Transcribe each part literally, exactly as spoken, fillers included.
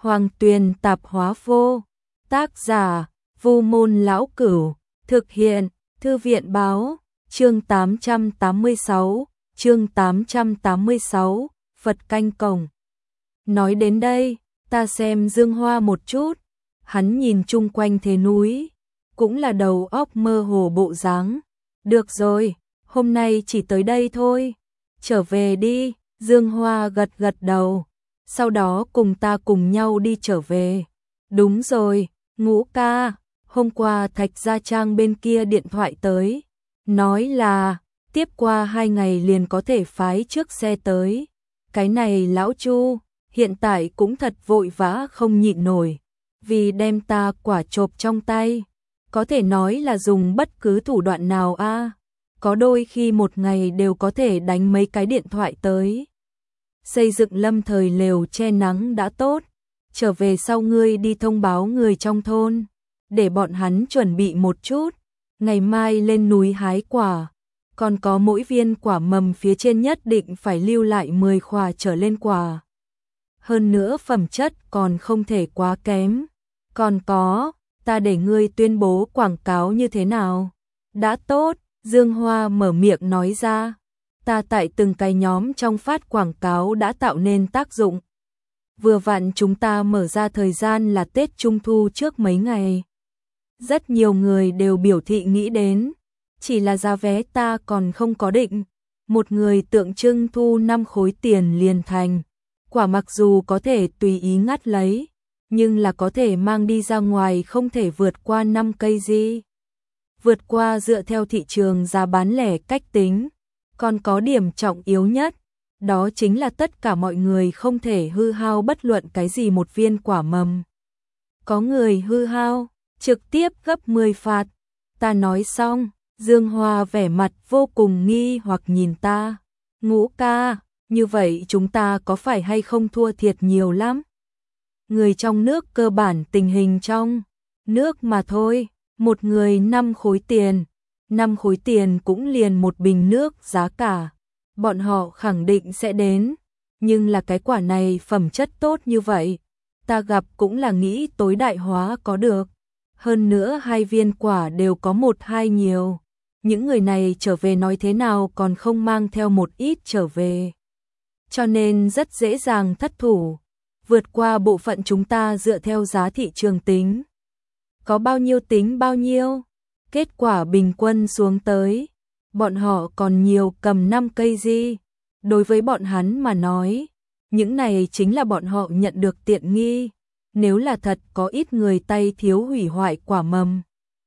Hoàng Tuyền Tạp Hóa Vô. Tác giả: Vu Môn Lão Cửu. Thực hiện: Thư viện Báo. Chương tám trăm tám mươi sáu. Chương tám trăm tám mươi sáu. Phật canh cổng. Nói đến đây, ta xem Dương Hoa một chút. Hắn nhìn chung quanh thế núi, cũng là đầu óc mơ hồ bộ dáng. Được rồi, hôm nay chỉ tới đây thôi. Trở về đi. Dương Hoa gật gật đầu. Sau đó cùng ta cùng nhau đi trở về. Đúng rồi, Ngũ ca, hôm qua Thạch Gia Trang bên kia điện thoại tới, nói là tiếp qua hai ngày liền có thể phái trước xe tới. Cái này lão Chu hiện tại cũng thật vội vã không nhịn nổi, vì đem ta quả chộp trong tay, có thể nói là dùng bất cứ thủ đoạn nào a, à. Có đôi khi một ngày đều có thể đánh mấy cái điện thoại tới. Xây dựng lâm thời lều che nắng đã tốt, trở về sau ngươi đi thông báo người trong thôn, để bọn hắn chuẩn bị một chút, ngày mai lên núi hái quả, còn có mỗi viên quả mầm phía trên nhất định phải lưu lại mười khỏa trở lên quả. Hơn nữa phẩm chất còn không thể quá kém. Còn có, ta để ngươi tuyên bố quảng cáo như thế nào? Đã tốt, Dương Hoa mở miệng nói ra. Ta tại từng cái nhóm trong phát quảng cáo đã tạo nên tác dụng. Vừa vặn chúng ta mở ra thời gian là Tết Trung Thu trước mấy ngày. Rất nhiều người đều biểu thị nghĩ đến, chỉ là giá vé ta còn không có định. Một người tượng trưng thu năm khối tiền liền thành. Quả mặc dù có thể tùy ý ngắt lấy, nhưng là có thể mang đi ra ngoài không thể vượt qua năm cây gì. Vượt qua dựa theo thị trường giá bán lẻ cách tính. Còn có điểm trọng yếu nhất, đó chính là tất cả mọi người không thể hư hao bất luận cái gì một viên quả mầm. Có người hư hao, trực tiếp gấp mười phạt. Ta nói xong, Dương Hoa vẻ mặt vô cùng nghi hoặc nhìn ta. Ngũ ca, như vậy chúng ta có phải hay không thua thiệt nhiều lắm? Người trong nước cơ bản tình hình trong nước mà thôi, một người năm khối tiền. Năm khối tiền cũng liền một bình nước giá cả. Bọn họ khẳng định sẽ đến. Nhưng là cái quả này phẩm chất tốt như vậy, ta gặp cũng là nghĩ tối đại hóa có được. Hơn nữa hai viên quả đều có một hai nhiều. Những người này trở về nói thế nào còn không mang theo một ít trở về. Cho nên rất dễ dàng thất thủ. Vượt qua bộ phận chúng ta dựa theo giá thị trường tính. Có bao nhiêu tính bao nhiêu. Kết quả bình quân xuống tới, bọn họ còn nhiều cầm năm cây gì. Đối với bọn hắn mà nói, những này chính là bọn họ nhận được tiện nghi. Nếu là thật có ít người tay thiếu hủy hoại quả mầm,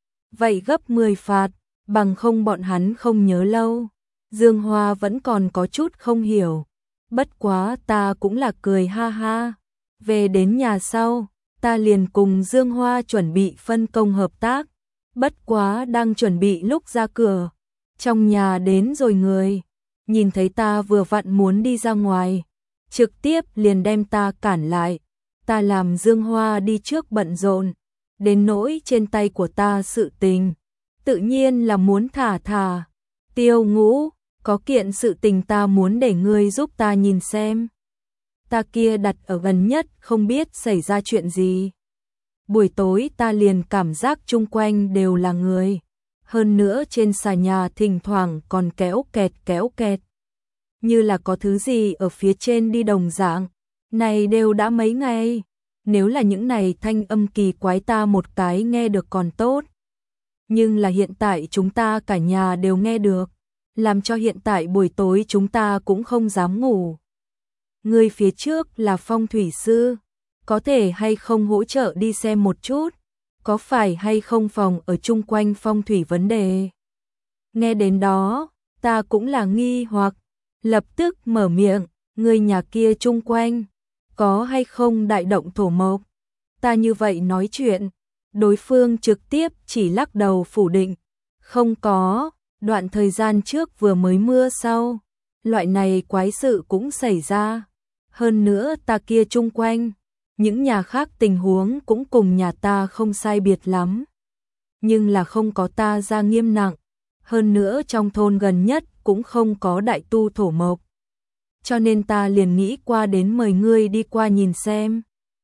vậy gấp mười phạt, bằng không bọn hắn không nhớ lâu. Dương Hoa vẫn còn có chút không hiểu. Bất quá ta cũng là cười ha ha. Về đến nhà sau, ta liền cùng Dương Hoa chuẩn bị phân công hợp tác. Bất quá đang chuẩn bị lúc ra cửa, trong nhà đến rồi người, nhìn thấy ta vừa vặn muốn đi ra ngoài, trực tiếp liền đem ta cản lại. Ta làm Dương Hoa đi trước bận rộn, đến nỗi trên tay của ta sự tình, tự nhiên là muốn thả thả. Tiêu Ngũ, có kiện sự tình ta muốn để ngươi giúp ta nhìn xem. Ta kia đặt ở gần nhất không biết xảy ra chuyện gì. Buổi tối ta liền cảm giác chung quanh đều là người. Hơn nữa trên xà nhà thỉnh thoảng còn kéo kẹt kéo kẹt. Như là có thứ gì ở phía trên đi đồng dạng. Này đều đã mấy ngày. Nếu là những này thanh âm kỳ quái ta một cái nghe được còn tốt. Nhưng là hiện tại chúng ta cả nhà đều nghe được. Làm cho hiện tại buổi tối chúng ta cũng không dám ngủ. Người phía trước là phong thủy sư. Có thể hay không hỗ trợ đi xem một chút, có phải hay không phòng ở chung quanh phong thủy vấn đề. Nghe đến đó, ta cũng là nghi hoặc, lập tức mở miệng, người nhà kia chung quanh, có hay không đại động thổ mộc. Ta như vậy nói chuyện, đối phương trực tiếp chỉ lắc đầu phủ định, không có, đoạn thời gian trước vừa mới mưa sau, loại này quái sự cũng xảy ra. Hơn nữa ta kia chung quanh, những nhà khác tình huống cũng cùng nhà ta không sai biệt lắm. Nhưng là không có ta ra nghiêm nặng. Hơn nữa trong thôn gần nhất cũng không có đại tu thổ mộc. Cho nên ta liền nghĩ qua đến mời ngươi đi qua nhìn xem.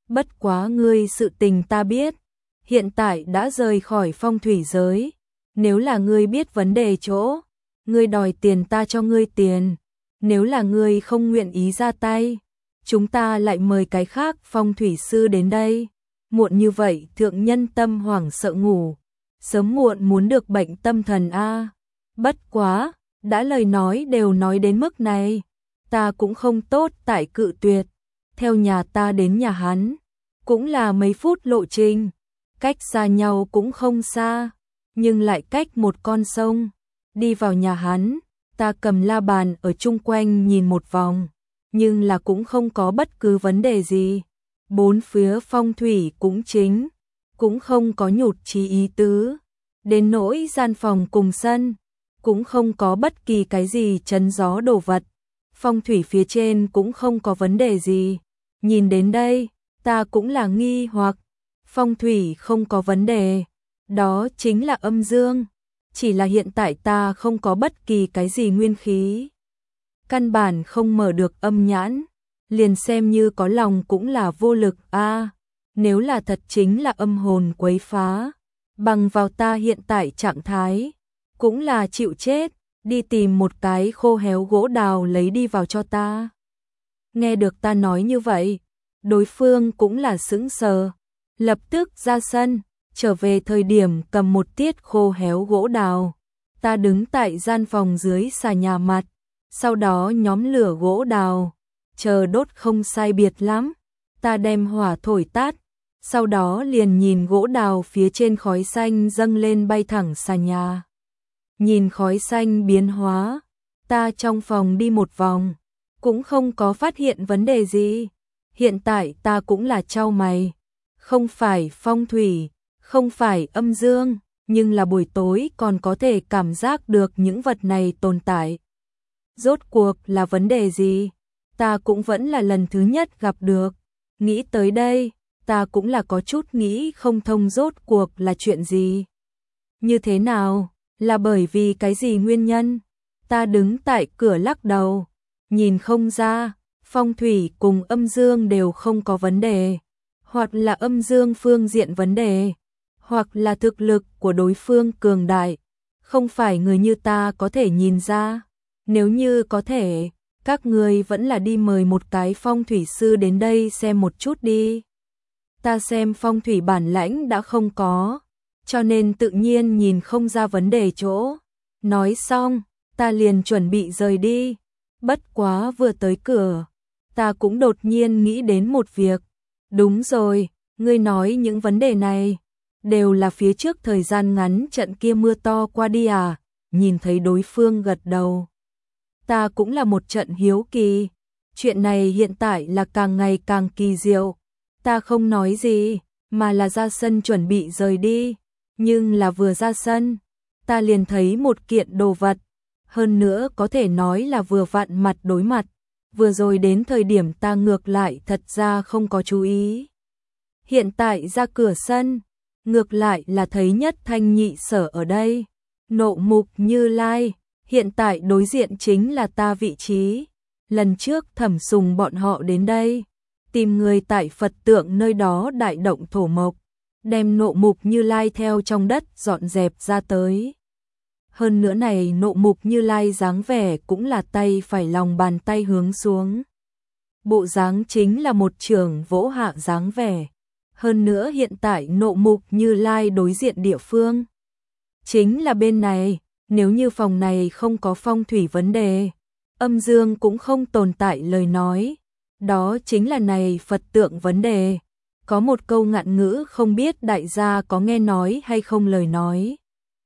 Bất quá ngươi sự tình ta biết, hiện tại đã rời khỏi phong thủy giới, nếu là ngươi biết vấn đề chỗ, ngươi đòi tiền ta cho ngươi tiền, nếu là ngươi không nguyện ý ra tay, chúng ta lại mời cái khác phong thủy sư đến đây. Muộn như vậy thượng nhân tâm hoảng sợ ngủ, sớm muộn muốn được bệnh tâm thần a. Bất quá, đã lời nói đều nói đến mức này, ta cũng không tốt tại cự tuyệt, theo nhà ta đến nhà hắn, cũng là mấy phút lộ trình, cách xa nhau cũng không xa, nhưng lại cách một con sông. Đi vào nhà hắn, ta cầm la bàn ở chung quanh nhìn một vòng, nhưng là cũng không có bất cứ vấn đề gì. Bốn phía phong thủy cũng chính, cũng không có nhụt chí ý tứ, đến nỗi gian phòng cùng sân, cũng không có bất kỳ cái gì chấn gió đổ vật, phong thủy phía trên cũng không có vấn đề gì. Nhìn đến đây, ta cũng là nghi hoặc, phong thủy không có vấn đề, đó chính là âm dương, chỉ là hiện tại ta không có bất kỳ cái gì nguyên khí, căn bản không mở được âm nhãn, liền xem như có lòng cũng là vô lực a. À, nếu là thật chính là âm hồn quấy phá, bằng vào ta hiện tại trạng thái, cũng là chịu chết, đi tìm một cái khô héo gỗ đào lấy đi vào cho ta. Nghe được ta nói như vậy, đối phương cũng là sững sờ, lập tức ra sân, trở về thời điểm cầm một tiết khô héo gỗ đào. Ta đứng tại gian phòng dưới xà nhà mặt, sau đó nhóm lửa gỗ đào, chờ đốt không sai biệt lắm, ta đem hỏa thổi tắt, sau đó liền nhìn gỗ đào phía trên khói xanh dâng lên bay thẳng xà nhà. Nhìn khói xanh biến hóa, ta trong phòng đi một vòng, cũng không có phát hiện vấn đề gì. Hiện tại ta cũng là chau mày, không phải phong thủy, không phải âm dương, nhưng là buổi tối còn có thể cảm giác được những vật này tồn tại. Rốt cuộc là vấn đề gì? Ta cũng vẫn là lần thứ nhất gặp được. Nghĩ tới đây, ta cũng là có chút nghĩ không thông rốt cuộc là chuyện gì. Như thế nào? Là bởi vì cái gì nguyên nhân? Ta đứng tại cửa lắc đầu, nhìn không ra, phong thủy cùng âm dương đều không có vấn đề, hoặc là âm dương phương diện vấn đề, hoặc là thực lực của đối phương cường đại, không phải người như ta có thể nhìn ra. Nếu như có thể, các người vẫn là đi mời một cái phong thủy sư đến đây xem một chút đi. Ta xem phong thủy bản lãnh đã không có, cho nên tự nhiên nhìn không ra vấn đề chỗ. Nói xong, ta liền chuẩn bị rời đi. Bất quá vừa tới cửa, ta cũng đột nhiên nghĩ đến một việc. Đúng rồi, ngươi nói những vấn đề này đều là phía trước thời gian ngắn trận kia mưa to qua đi à? Nhìn thấy đối phương gật đầu, ta cũng là một trận hiếu kỳ. Chuyện này hiện tại là càng ngày càng kỳ diệu. Ta không nói gì, mà là ra sân chuẩn bị rời đi. Nhưng là vừa ra sân, ta liền thấy một kiện đồ vật. Hơn nữa có thể nói là vừa vặn mặt đối mặt. Vừa rồi đến thời điểm ta ngược lại thật ra không có chú ý. Hiện tại ra cửa sân, ngược lại là thấy Nhất Thanh Nhị Sở ở đây. Nộ Mục Như Lai, hiện tại đối diện chính là ta vị trí. Lần trước Thẩm Sùng bọn họ đến đây, tìm người tại Phật tượng nơi đó đại động thổ mộc, đem Nộ Mục Như Lai theo trong đất dọn dẹp ra tới. Hơn nữa này Nộ Mục Như Lai dáng vẻ cũng là tay phải lòng bàn tay hướng xuống. Bộ dáng chính là một trưởng vỗ hạ dáng vẻ. Hơn nữa hiện tại Nộ Mục Như Lai đối diện địa phương chính là bên này. Nếu như phòng này không có phong thủy vấn đề, âm dương cũng không tồn tại lời nói, đó chính là này Phật tượng vấn đề. Có một câu ngạn ngữ không biết đại gia có nghe nói hay không lời nói.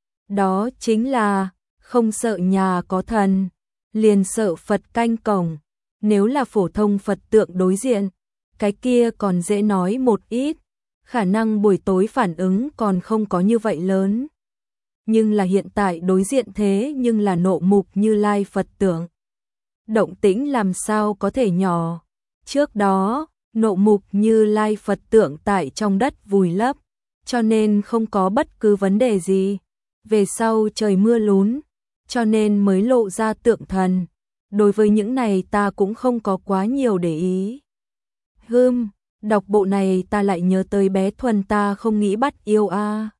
Đó chính là, không sợ nhà có thần, liền sợ Phật canh cổng. Nếu là phổ thông Phật tượng đối diện, cái kia còn dễ nói một ít, khả năng buổi tối phản ứng còn không có như vậy lớn. Nhưng là hiện tại đối diện thế nhưng là Nộ Mục Như Lai Phật tượng. Động tĩnh làm sao có thể nhỏ. Trước đó, Nộ Mục Như Lai Phật tượng tại trong đất vùi lấp, cho nên không có bất cứ vấn đề gì. Về sau trời mưa lún, cho nên mới lộ ra tượng thần. Đối với những này ta cũng không có quá nhiều để ý. Hừm, Đọc bộ này ta lại nhớ tới bé Thuần ta không nghĩ bắt yêu a.